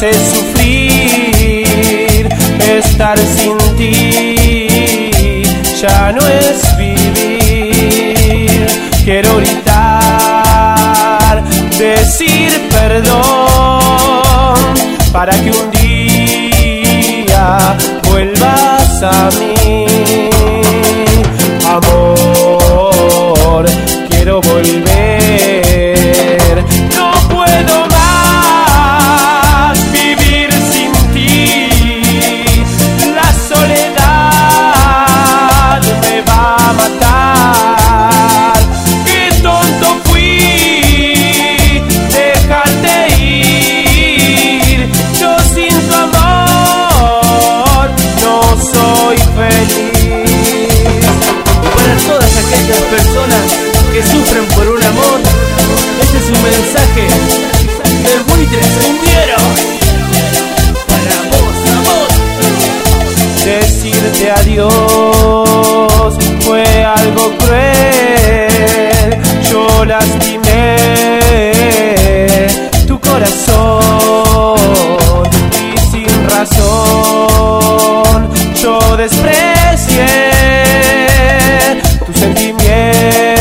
hace sufrir. Estar sin ti ya no es vivir. Quiero gritar, decir perdón, para que un día vuelvas a mí. Amor, quiero volver. No puedo más vivir sin ti. La soledad me va a matar. Qué tonto fui dejarte ir. Yo sin tu amor no soy feliz. Para todas aquellas personas que sufren por un amor, este es un mensaje del buitre cumbiero. Para vos, amor. Decirte adiós fue algo cruel. Yo lastimé tu corazón y sin razón yo desprecié tus sentimientos.